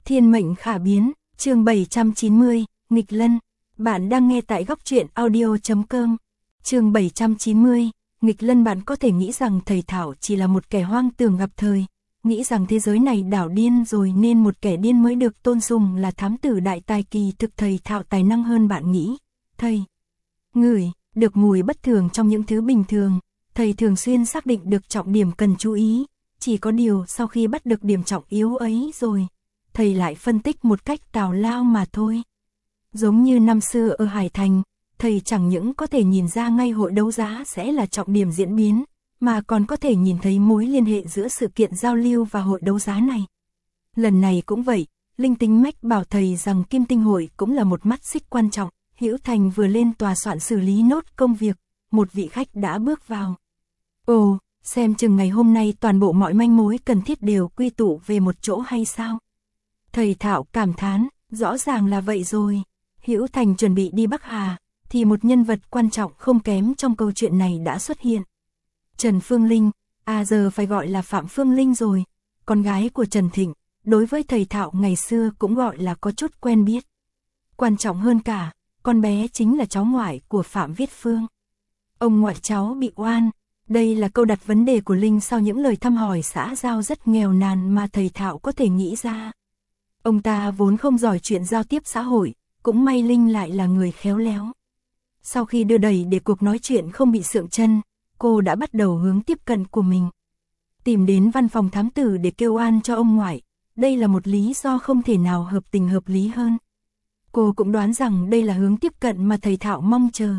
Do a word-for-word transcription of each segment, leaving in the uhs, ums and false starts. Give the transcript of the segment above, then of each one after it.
Thiên mệnh khả biến, chương bảy trăm chín mươi, nghịch lân. Bạn đang nghe tại góc truyện audio chấm com. Chương bảy trăm chín mươi, nghịch lân. Bạn có thể nghĩ rằng thầy Thảo chỉ là một kẻ hoang tưởng gặp thời, nghĩ rằng thế giới này đảo điên rồi nên một kẻ điên mới được tôn sùng là thám tử đại tài. Kỳ thực thầy Thảo tài năng hơn bạn nghĩ. Thầy ngửi được mùi bất thường trong những thứ bình thường, thầy thường xuyên xác định được trọng điểm cần chú ý, chỉ có điều sau khi bắt được điểm trọng yếu ấy rồi, thầy lại phân tích một cách tào lao mà thôi. Giống như năm xưa ở Hải Thành, thầy chẳng những có thể nhìn ra ngay hội đấu giá sẽ là trọng điểm diễn biến, mà còn có thể nhìn thấy mối liên hệ giữa sự kiện giao lưu và hội đấu giá này. Lần này cũng vậy, linh tính mách bảo thầy rằng Kim Tinh hội cũng là một mắt xích quan trọng. Hữu Thành vừa lên tòa soạn xử lý nốt công việc, một vị khách đã bước vào. Ồ, xem chừng ngày hôm nay toàn bộ mọi manh mối cần thiết đều quy tụ về một chỗ hay sao? Thầy Thảo cảm thán, rõ ràng là vậy rồi. Hữu Thành chuẩn bị đi Bắc Hà, thì một nhân vật quan trọng không kém trong câu chuyện này đã xuất hiện. Trần Phương Linh, à giờ phải gọi là Phạm Phương Linh rồi, con gái của Trần Thịnh, đối với thầy Thảo ngày xưa cũng gọi là có chút quen biết. Quan trọng hơn cả, con bé chính là cháu ngoại của Phạm Viết Phương. Ông ngoại cháu bị oan, đây là câu đặt vấn đề của Linh sau những lời thăm hỏi xã giao rất nghèo nàn mà thầy Thảo có thể nghĩ ra. Ông ta vốn không giỏi chuyện giao tiếp xã hội, cũng may Linh lại là người khéo léo. Sau khi đưa đẩy để cuộc nói chuyện không bị sượng chân, cô đã bắt đầu hướng tiếp cận của mình. Tìm đến văn phòng thám tử để kêu oan cho ông ngoại, đây là một lý do không thể nào hợp tình hợp lý hơn. Cô cũng đoán rằng đây là hướng tiếp cận mà thầy Thảo mong chờ.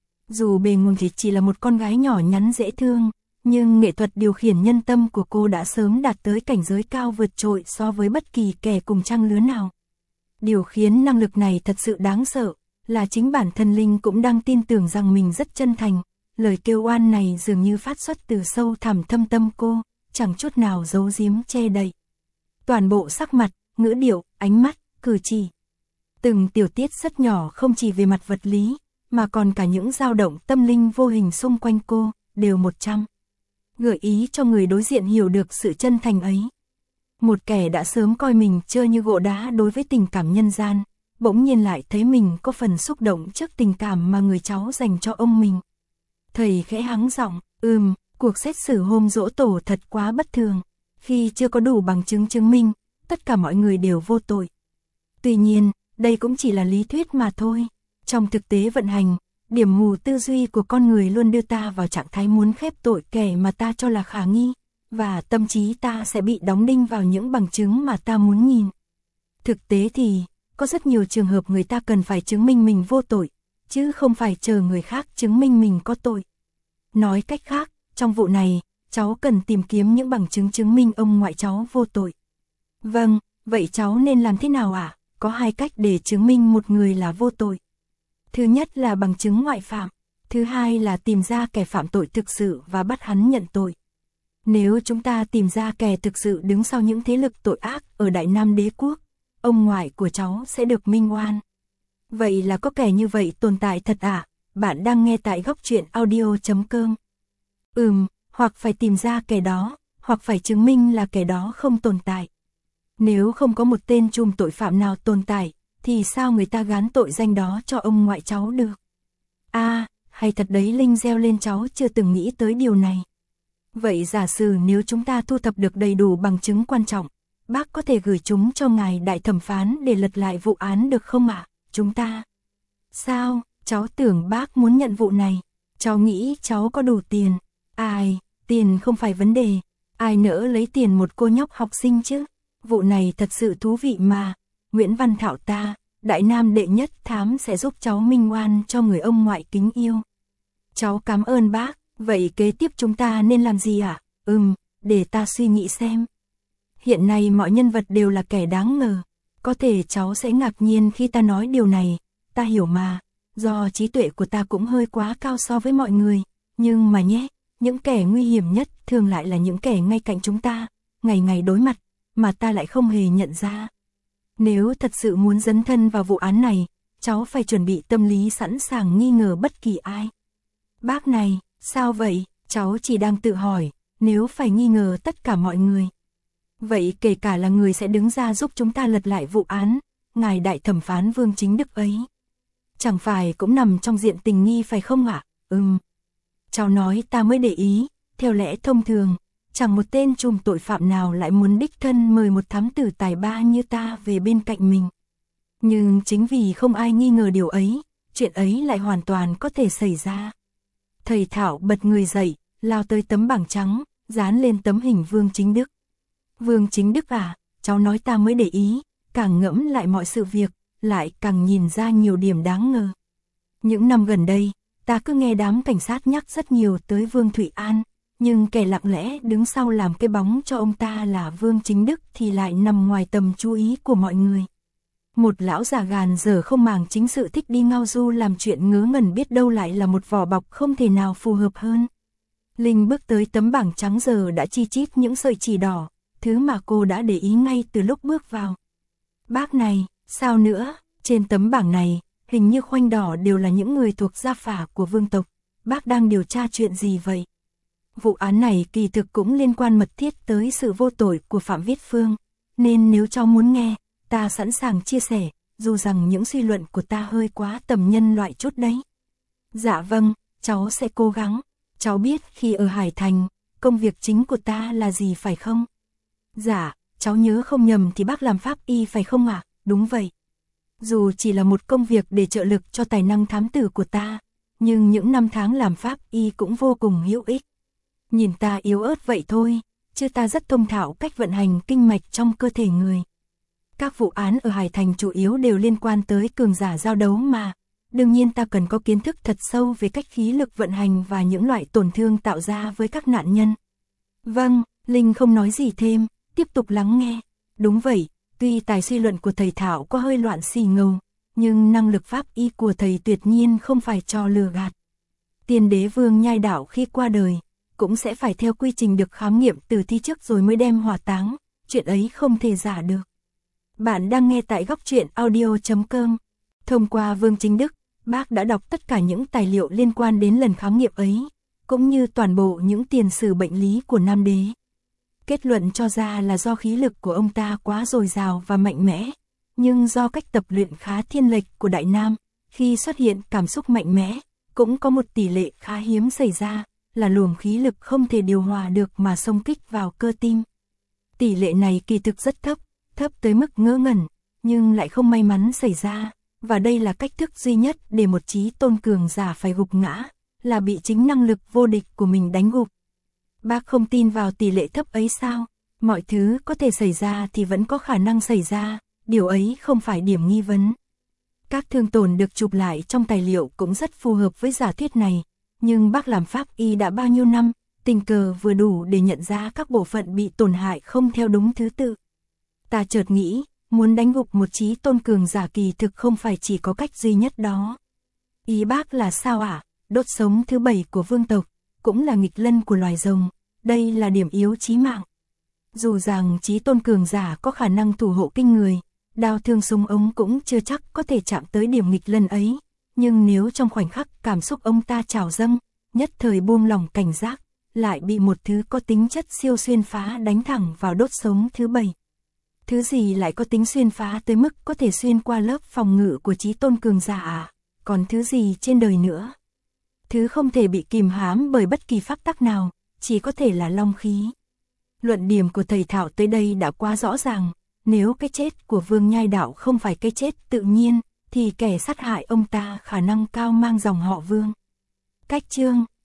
Dù bề ngoài thì chỉ là một con gái nhỏ nhắn dễ thương, nhưng nghệ thuật điều khiển nhân tâm của cô đã sớm đạt tới cảnh giới cao vượt trội so với bất kỳ kẻ cùng trang lứa nào. Điều khiến năng lực này thật sự đáng sợ, là chính bản thân Linh cũng đang tin tưởng rằng mình rất chân thành. Lời kêu oan này dường như phát xuất từ sâu thẳm thâm tâm cô, chẳng chút nào giấu giếm che đậy. Toàn bộ sắc mặt, ngữ điệu, ánh mắt, cử chỉ. Từng tiểu tiết rất nhỏ không chỉ về mặt vật lý, mà còn cả những dao động tâm linh vô hình xung quanh cô, đều một trăm. Gợi ý cho người đối diện hiểu được sự chân thành ấy. Một kẻ đã sớm coi mình chơi như gỗ đá đối với tình cảm nhân gian, bỗng nhiên lại thấy mình có phần xúc động trước tình cảm mà người cháu dành cho ông mình. Thầy khẽ hắng giọng, ừm, cuộc xét xử hôm giỗ tổ thật quá bất thường, khi chưa có đủ bằng chứng chứng minh, tất cả mọi người đều vô tội. Tuy nhiên, đây cũng chỉ là lý thuyết mà thôi. Trong thực tế vận hành, điểm mù tư duy của con người luôn đưa ta vào trạng thái muốn khép tội kẻ mà ta cho là khả nghi, và tâm trí ta sẽ bị đóng đinh vào những bằng chứng mà ta muốn nhìn. Thực tế thì, có rất nhiều trường hợp người ta cần phải chứng minh mình vô tội, chứ không phải chờ người khác chứng minh mình có tội. Nói cách khác, trong vụ này, cháu cần tìm kiếm những bằng chứng chứng minh ông ngoại cháu vô tội. Vâng, vậy cháu nên làm thế nào ạ? À? Có hai cách để chứng minh một người là vô tội. Thứ nhất là bằng chứng ngoại phạm, thứ hai là tìm ra kẻ phạm tội thực sự và bắt hắn nhận tội. Nếu chúng ta tìm ra kẻ thực sự đứng sau những thế lực tội ác ở Đại Nam Đế Quốc, ông ngoại của cháu sẽ được minh oan. Vậy là có kẻ như vậy tồn tại thật ạ? À? Bạn đang nghe tại góc truyện audio chấm com. Ừm, hoặc phải tìm ra kẻ đó, hoặc phải chứng minh là kẻ đó không tồn tại. Nếu không có một tên trùm tội phạm nào tồn tại, thì sao người ta gán tội danh đó cho ông ngoại cháu được? À, hay thật đấy, Linh reo lên, cháu chưa từng nghĩ tới điều này. Vậy giả sử nếu chúng ta thu thập được đầy đủ bằng chứng quan trọng, bác có thể gửi chúng cho ngài đại thẩm phán để lật lại vụ án được không ạ? À? Chúng ta... Sao, cháu tưởng bác muốn nhận vụ này. Cháu nghĩ cháu có đủ tiền. Ai, tiền không phải vấn đề. Ai nỡ lấy tiền một cô nhóc học sinh chứ? Vụ này thật sự thú vị mà. Nguyễn Văn Thảo ta, Đại Nam đệ nhất thám sẽ giúp cháu minh oan cho người ông ngoại kính yêu. Cháu cảm ơn bác. Vậy kế tiếp chúng ta nên làm gì ạ? À? Ừm, để ta suy nghĩ xem. Hiện nay mọi nhân vật đều là kẻ đáng ngờ. Có thể cháu sẽ ngạc nhiên khi ta nói điều này. Ta hiểu mà, do trí tuệ của ta cũng hơi quá cao so với mọi người. Nhưng mà nhé, những kẻ nguy hiểm nhất thường lại là những kẻ ngay cạnh chúng ta, ngày ngày đối mặt, mà ta lại không hề nhận ra. Nếu thật sự muốn dấn thân vào vụ án này, cháu phải chuẩn bị tâm lý sẵn sàng nghi ngờ bất kỳ ai. Bác này, sao vậy? Cháu chỉ đang tự hỏi, nếu phải nghi ngờ tất cả mọi người. Vậy kể cả là người sẽ đứng ra giúp chúng ta lật lại vụ án, ngài đại thẩm phán Vương Chính Đức ấy. Chẳng phải cũng nằm trong diện tình nghi phải không ạ? Ừm. Cháu nói ta mới để ý, theo lẽ thông thường, chẳng một tên trùm tội phạm nào lại muốn đích thân mời một thám tử tài ba như ta về bên cạnh mình. Nhưng chính vì không ai nghi ngờ điều ấy, chuyện ấy lại hoàn toàn có thể xảy ra. Thầy Thảo bật người dậy, lao tới tấm bảng trắng, dán lên tấm hình Vương Chính Đức. Vương Chính Đức à, cháu nói ta mới để ý, càng ngẫm lại mọi sự việc, lại càng nhìn ra nhiều điểm đáng ngờ. Những năm gần đây, ta cứ nghe đám cảnh sát nhắc rất nhiều tới Vương Thụy An, nhưng kẻ lặng lẽ đứng sau làm cái bóng cho ông ta là Vương Chính Đức thì lại nằm ngoài tầm chú ý của mọi người. Một lão già gàn dở không màng chính sự thích đi ngao du làm chuyện ngớ ngẩn biết đâu lại là một vỏ bọc không thể nào phù hợp hơn. Linh bước tới tấm bảng trắng giờ đã chi chít những sợi chỉ đỏ, thứ mà cô đã để ý ngay từ lúc bước vào. Bác này, sao nữa, trên tấm bảng này, hình như khoanh đỏ đều là những người thuộc gia phả của vương tộc. Bác đang điều tra chuyện gì vậy? Vụ án này kỳ thực cũng liên quan mật thiết tới sự vô tội của Phạm Viết Phương, nên nếu cháu muốn nghe, ta sẵn sàng chia sẻ, dù rằng những suy luận của ta hơi quá tầm nhân loại chút đấy. Dạ vâng, cháu sẽ cố gắng. Cháu biết khi ở Hải Thành, công việc chính của ta là gì phải không? Dạ, cháu nhớ không nhầm thì bác làm pháp y phải không ạ? À? Đúng vậy. Dù chỉ là một công việc để trợ lực cho tài năng thám tử của ta, nhưng những năm tháng làm pháp y cũng vô cùng hữu ích. Nhìn ta yếu ớt vậy thôi, chứ ta rất thông thạo cách vận hành kinh mạch trong cơ thể người. Các vụ án ở Hải Thành chủ yếu đều liên quan tới cường giả giao đấu mà. Đương nhiên ta cần có kiến thức thật sâu về cách khí lực vận hành và những loại tổn thương tạo ra với các nạn nhân. Vâng, Linh không nói gì thêm, tiếp tục lắng nghe. Đúng vậy, tuy tài suy luận của thầy Thảo có hơi loạn xì ngầu, nhưng năng lực pháp y của thầy tuyệt nhiên không phải trò lừa gạt. Tiên đế Vương Nhai Đảo khi qua đời, cũng sẽ phải theo quy trình được khám nghiệm tử thi trước rồi mới đem hỏa táng, chuyện ấy không thể giả được. Bạn đang nghe tại góc truyện audio chấm com. Thông qua Vương Chính Đức, bác đã đọc tất cả những tài liệu liên quan đến lần khám nghiệm ấy, cũng như toàn bộ những tiền sử bệnh lý của Nam Đế. Kết luận cho ra là do khí lực của ông ta quá dồi dào và mạnh mẽ, nhưng do cách tập luyện khá thiên lệch của Đại Nam, khi xuất hiện cảm xúc mạnh mẽ, cũng có một tỷ lệ khá hiếm xảy ra, là luồng khí lực không thể điều hòa được mà xông kích vào cơ tim. Tỷ lệ này kỳ thực rất thấp, thấp tới mức ngớ ngẩn, nhưng lại không may mắn xảy ra, và đây là cách thức duy nhất để một chí tôn cường giả phải gục ngã, là bị chính năng lực vô địch của mình đánh gục. Bác không tin vào tỷ lệ thấp ấy sao? Mọi thứ có thể xảy ra thì vẫn có khả năng xảy ra, điều ấy không phải điểm nghi vấn. Các thương tổn được chụp lại trong tài liệu cũng rất phù hợp với giả thuyết này, nhưng bác làm pháp y đã bao nhiêu năm, tình cờ vừa đủ để nhận ra các bộ phận bị tổn hại không theo đúng thứ tự. Ta chợt nghĩ, muốn đánh gục một chí tôn cường giả kỳ thực không phải chỉ có cách duy nhất đó. Ý bác là sao ạ? À? Đốt sống thứ bảy của vương tộc, cũng là nghịch lân của loài rồng, đây là điểm yếu chí mạng. Dù rằng chí tôn cường giả có khả năng thủ hộ kinh người, đao thương súng ống cũng chưa chắc có thể chạm tới điểm nghịch lân ấy, nhưng nếu trong khoảnh khắc cảm xúc ông ta trào dâng, nhất thời buông lỏng cảnh giác, lại bị một thứ có tính chất siêu xuyên phá đánh thẳng vào đốt sống thứ bảy. Thứ gì lại có tính xuyên phá tới mức có thể xuyên qua lớp phòng ngự của chí tôn cường giả à? Còn thứ gì trên đời nữa? Thứ không thể bị kìm hãm bởi bất kỳ pháp tắc nào, chỉ có thể là long khí. Luận điểm của thầy Thảo tới đây đã quá rõ ràng, nếu cái chết của Vương Nhai Đảo không phải cái chết tự nhiên, thì kẻ sát hại ông ta khả năng cao mang dòng họ Vương. Cách chương